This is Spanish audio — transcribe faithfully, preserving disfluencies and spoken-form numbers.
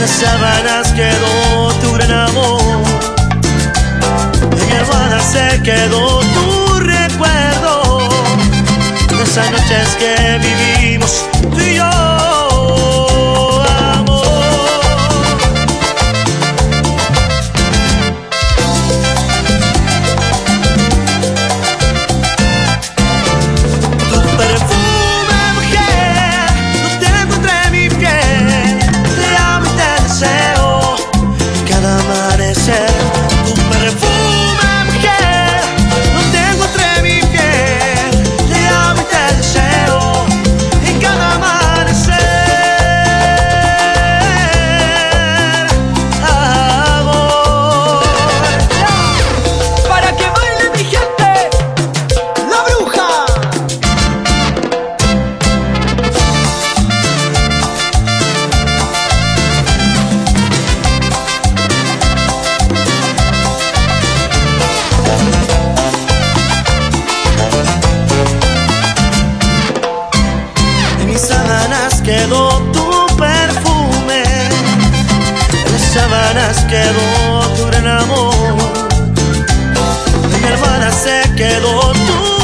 las sábanas quedó tu gran amor, en mi almohada se quedó tu recuerdo de esas noches que vivimos tú y yo. Quedó tu perfume, en las sábanas quedó tu gran amor, en mi almohada se quedó tu